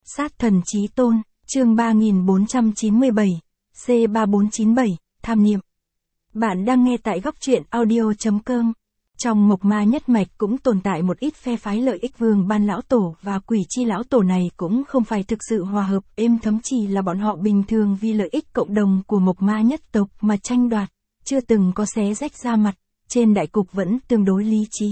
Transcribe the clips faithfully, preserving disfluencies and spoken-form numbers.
Sát thần chí tôn, chương ba nghìn bốn trăm chín mươi bảy, C ba bốn chín bảy, tham niệm. Bạn đang nghe tại góc truyện audio chấm com. Trong Mộc Ma nhất mạch cũng tồn tại một ít phe phái lợi ích. Vương Ban lão tổ và Quỷ Chi lão tổ này cũng không phải thực sự hòa hợp êm thấm, chỉ là bọn họ bình thường vì lợi ích cộng đồng của Mộc Ma nhất tộc mà tranh đoạt, chưa từng có xé rách ra mặt, trên đại cục vẫn tương đối lý trí.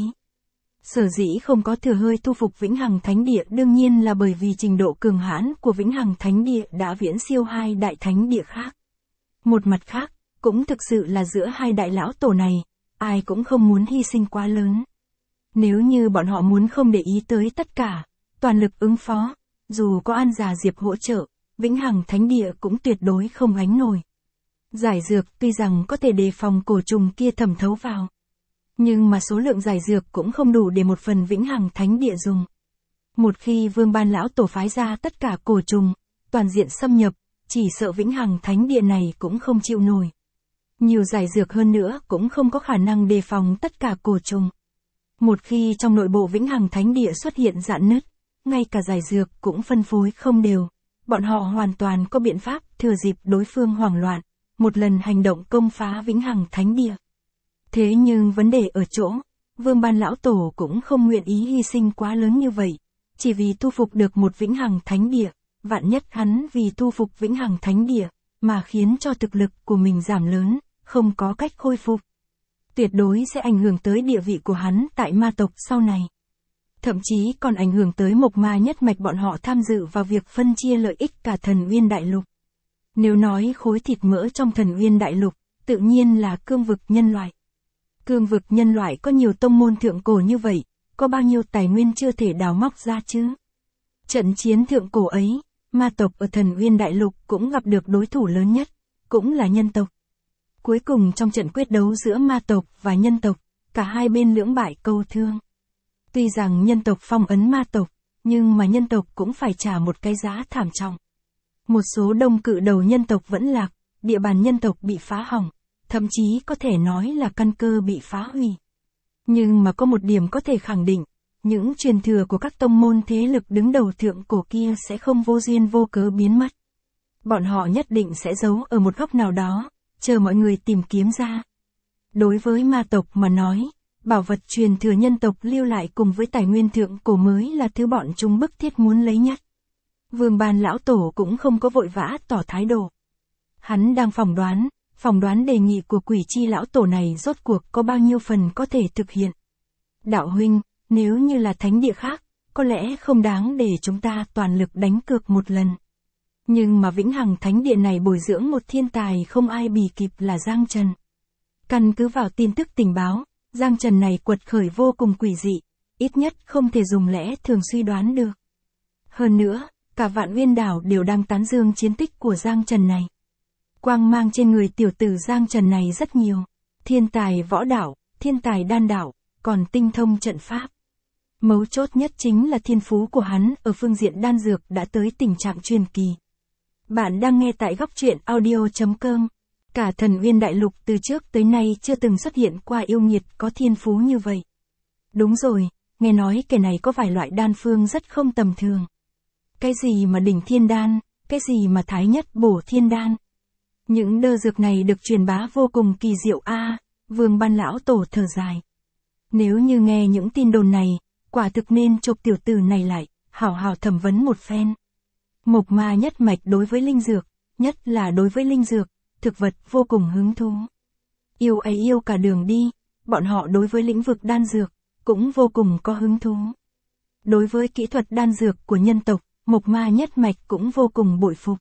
Sở dĩ không có thừa hơi thu phục Vĩnh Hằng Thánh Địa đương nhiên là bởi vì trình độ cường hãn của Vĩnh Hằng Thánh Địa đã viễn siêu hai đại thánh địa khác. Một mặt khác, cũng thực sự là giữa hai đại lão tổ này, ai cũng không muốn hy sinh quá lớn. Nếu như bọn họ muốn không để ý tới tất cả, toàn lực ứng phó, dù có An Già Diệp hỗ trợ, Vĩnh Hằng Thánh Địa cũng tuyệt đối không gánh nổi. Giải dược tuy rằng có thể đề phòng cổ trùng kia thẩm thấu vào, nhưng mà số lượng giải dược cũng không đủ để một phần Vĩnh Hằng Thánh Địa dùng. Một khi Vương Ban lão tổ phái ra tất cả cổ trùng, toàn diện xâm nhập, chỉ sợ Vĩnh Hằng Thánh Địa này cũng không chịu nổi. Nhiều giải dược hơn nữa cũng không có khả năng đề phòng tất cả cổ trùng. Một khi trong nội bộ Vĩnh Hằng Thánh Địa xuất hiện rạn nứt, ngay cả giải dược cũng phân phối không đều, bọn họ hoàn toàn có biện pháp thừa dịp đối phương hoảng loạn, một lần hành động công phá Vĩnh Hằng Thánh Địa. Thế nhưng vấn đề ở chỗ, Vương Ban lão tổ cũng không nguyện ý hy sinh quá lớn như vậy, chỉ vì thu phục được một Vĩnh Hằng Thánh Địa, vạn nhất hắn vì thu phục Vĩnh Hằng Thánh Địa, mà khiến cho thực lực của mình giảm lớn, không có cách khôi phục. Tuyệt đối sẽ ảnh hưởng tới địa vị của hắn tại ma tộc sau này. Thậm chí còn ảnh hưởng tới Mộc Ma nhất mạch bọn họ tham dự vào việc phân chia lợi ích cả Thần Uyên Đại Lục. Nếu nói khối thịt mỡ trong Thần Uyên Đại Lục, tự nhiên là cương vực nhân loại. Cương vực nhân loại có nhiều tông môn thượng cổ như vậy, có bao nhiêu tài nguyên chưa thể đào móc ra chứ? Trận chiến thượng cổ ấy, ma tộc ở Thần Uyên Đại Lục cũng gặp được đối thủ lớn nhất, cũng là nhân tộc. Cuối cùng trong trận quyết đấu giữa ma tộc và nhân tộc, cả hai bên lưỡng bại câu thương. Tuy rằng nhân tộc phong ấn ma tộc, nhưng mà nhân tộc cũng phải trả một cái giá thảm trọng. Một số đông cự đầu nhân tộc vẫn lạc, địa bàn nhân tộc bị phá hỏng, thậm chí có thể nói là căn cơ bị phá hủy. Nhưng mà có một điểm có thể khẳng định, những truyền thừa của các tông môn thế lực đứng đầu thượng cổ kia sẽ không vô duyên vô cớ biến mất. Bọn họ nhất định sẽ giấu ở một góc nào đó, chờ mọi người tìm kiếm ra. Đối với ma tộc mà nói, bảo vật truyền thừa nhân tộc lưu lại cùng với tài nguyên thượng cổ mới là thứ bọn chúng bức thiết muốn lấy nhất. Vương Ban lão tổ cũng không có vội vã tỏ thái độ. Hắn đang phỏng đoán, phỏng đoán đề nghị của Quỷ Chi lão tổ này rốt cuộc có bao nhiêu phần có thể thực hiện. Đạo huynh, nếu như là thánh địa khác, có lẽ không đáng để chúng ta toàn lực đánh cược một lần. Nhưng mà Vĩnh Hằng Thánh Địa này bồi dưỡng một thiên tài không ai bì kịp là Giang Trần. Căn cứ vào tin tức tình báo, Giang Trần này quật khởi vô cùng quỷ dị, ít nhất không thể dùng lẽ thường suy đoán được. Hơn nữa, cả Vạn Uyên đảo đều đang tán dương chiến tích của Giang Trần này. Quang mang trên người tiểu tử Giang Trần này rất nhiều, thiên tài võ đạo, thiên tài đan đạo, còn tinh thông trận pháp. Mấu chốt nhất chính là thiên phú của hắn ở phương diện đan dược đã tới tình trạng truyền kỳ. Bạn đang nghe tại góc truyện audio chấm com. Cả Thần Uyên Đại Lục từ trước tới nay chưa từng xuất hiện qua yêu nghiệt có thiên phú như vậy. Đúng rồi, nghe nói kẻ này có vài loại đan phương rất không tầm thường. Cái gì mà đỉnh thiên đan, cái gì mà thái nhất bổ thiên đan. Những đơ dược này được truyền bá vô cùng kỳ diệu a. À, Vương Ban lão tổ thở dài. Nếu như nghe những tin đồn này, quả thực nên chụp tiểu tử này lại, hảo hảo thẩm vấn một phen. Mộc Ma nhất mạch đối với linh dược, nhất là đối với linh dược, thực vật vô cùng hứng thú. Yêu ấy yêu cả đường đi, bọn họ đối với lĩnh vực đan dược, cũng vô cùng có hứng thú. Đối với kỹ thuật đan dược của nhân tộc, Mộc Ma nhất mạch cũng vô cùng bội phục.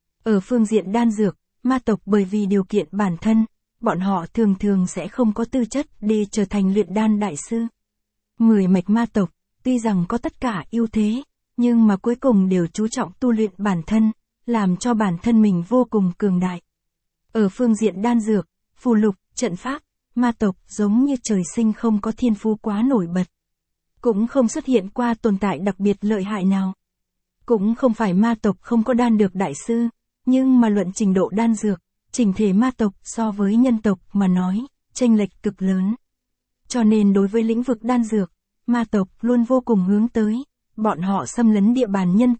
Ở phương diện đan dược, ma tộc bởi vì điều kiện bản thân, bọn họ thường thường sẽ không có tư chất để trở thành luyện đan đại sư. Mười mạch ma tộc, tuy rằng có tất cả ưu thế, nhưng mà cuối cùng đều chú trọng tu luyện bản thân, làm cho bản thân mình vô cùng cường đại. Ở phương diện đan dược, phù lục, trận pháp, ma tộc giống như trời sinh không có thiên phú quá nổi bật. Cũng không xuất hiện qua tồn tại đặc biệt lợi hại nào. Cũng không phải ma tộc không có đan được đại sư, nhưng mà luận trình độ đan dược, chỉnh thể ma tộc so với nhân tộc mà nói, chênh lệch cực lớn. Cho nên đối với lĩnh vực đan dược, ma tộc luôn vô cùng hướng tới, bọn họ xâm lấn địa bàn nhân tộc,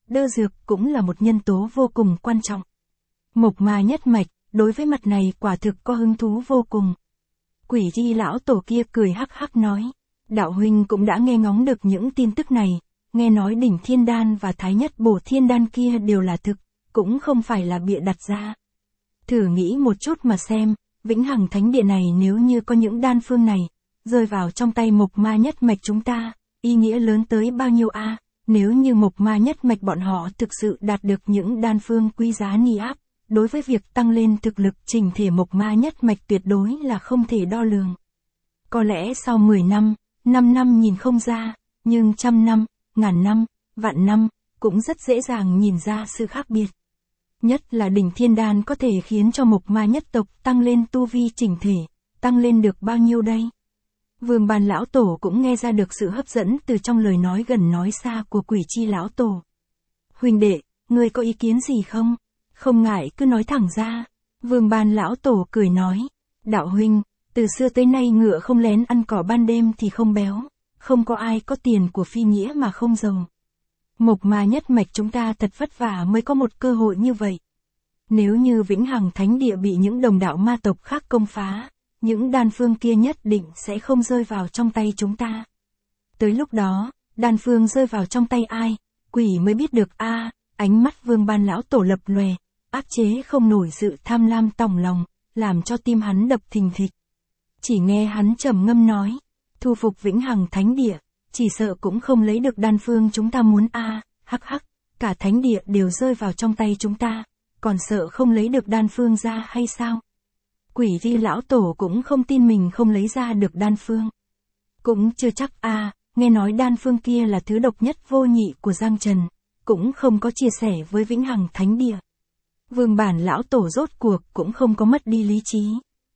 đơ dược cũng là một nhân tố vô cùng quan trọng. Mộc Ma nhất mạch, đối với mặt này quả thực có hứng thú vô cùng. Quỷ Di lão tổ kia cười hắc hắc nói, đạo huynh cũng đã nghe ngóng được những tin tức này, nghe nói đỉnh thiên đan và thái nhất bổ thiên đan kia đều là thực, cũng không phải là bịa đặt ra. Thử nghĩ một chút mà xem, Vĩnh Hằng Thánh Địa này nếu như có những đan phương này, rơi vào trong tay Mộc Ma nhất mạch chúng ta, ý nghĩa lớn tới bao nhiêu a? À? Nếu như Mộc Ma nhất mạch bọn họ thực sự đạt được những đan phương quý giá ni áp, đối với việc tăng lên thực lực chỉnh thể Mộc Ma nhất mạch tuyệt đối là không thể đo lường. Có lẽ sau mười năm, năm năm nhìn không ra, nhưng trăm năm, ngàn năm, vạn năm, cũng rất dễ dàng nhìn ra sự khác biệt. Nhất là đỉnh thiên đan có thể khiến cho Mộc Ma nhất tộc tăng lên tu vi chỉnh thể, tăng lên được bao nhiêu đây? Vương Bàn lão tổ cũng nghe ra được sự hấp dẫn từ trong lời nói gần nói xa của Quỷ Chi lão tổ. Huynh đệ, ngươi có ý kiến gì không? Không ngại cứ nói thẳng ra. Vương Bàn lão tổ cười nói, đạo huynh, từ xưa tới nay ngựa không lén ăn cỏ ban đêm thì không béo, không có ai có tiền của phi nghĩa mà không giàu. Mộc Ma nhất mạch chúng ta thật vất vả mới có một cơ hội như vậy. Nếu như Vĩnh Hằng Thánh Địa bị những đồng đạo ma tộc khác công phá, những đan phương kia nhất định sẽ không rơi vào trong tay chúng ta. Tới lúc đó, đan phương rơi vào trong tay ai, quỷ mới biết được a. À, ánh mắt Vương Ban lão tổ lập lòe, áp chế không nổi sự tham lam tòng lòng, làm cho tim hắn đập thình thịch. Chỉ nghe hắn trầm ngâm nói, thu phục Vĩnh Hằng Thánh Địa, chỉ sợ cũng không lấy được đan phương chúng ta muốn a. À, hắc hắc, cả thánh địa đều rơi vào trong tay chúng ta, còn sợ không lấy được đan phương ra hay sao? Quỷ Di lão tổ cũng không tin mình không lấy ra được đan phương. Cũng chưa chắc a, à, nghe nói đan phương kia là thứ độc nhất vô nhị của Giang Trần, cũng không có chia sẻ với Vĩnh Hằng Thánh Địa. Vương Bản lão tổ rốt cuộc cũng không có mất đi lý trí.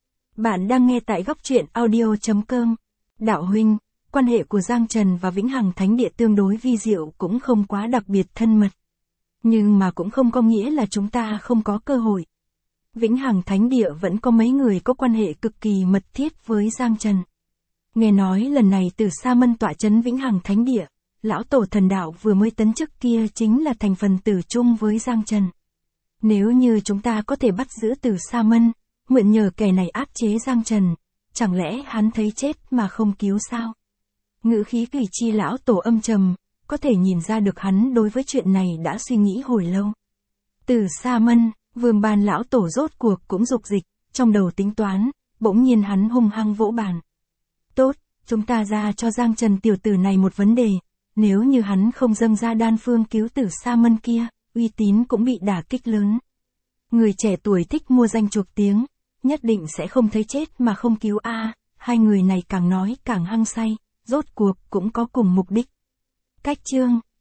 Bạn đang nghe tại góc truyện audio chấm com. Đạo huynh, quan hệ của Giang Trần và Vĩnh Hằng Thánh Địa tương đối vi diệu cũng không quá đặc biệt thân mật. Nhưng mà cũng không có nghĩa là chúng ta không có cơ hội. Vĩnh Hằng Thánh Địa vẫn có mấy người có quan hệ cực kỳ mật thiết với Giang Trần. Nghe nói lần này từ Sa Mân tọa trấn Vĩnh Hằng Thánh Địa, lão tổ thần đạo vừa mới tấn chức kia chính là thành phần tử chung với Giang Trần. Nếu như chúng ta có thể bắt giữ từ Sa Mân, mượn nhờ kẻ này áp chế Giang Trần, chẳng lẽ hắn thấy chết mà không cứu sao? Ngữ khí Quỷ Chi lão tổ âm trầm, có thể nhìn ra được hắn đối với chuyện này đã suy nghĩ hồi lâu. Từ Sa Mân, Vương Ban lão tổ rốt cuộc cũng dục dịch, trong đầu tính toán, bỗng nhiên hắn hung hăng vỗ bàn. Tốt, chúng ta ra cho Giang Trần tiểu tử này một vấn đề, nếu như hắn không dâng ra đan phương cứu tử Sa Mân kia, uy tín cũng bị đả kích lớn. Người trẻ tuổi thích mua danh chuộc tiếng, nhất định sẽ không thấy chết mà không cứu a. À, hai người này càng nói càng hăng say, rốt cuộc cũng có cùng mục đích. Cách chương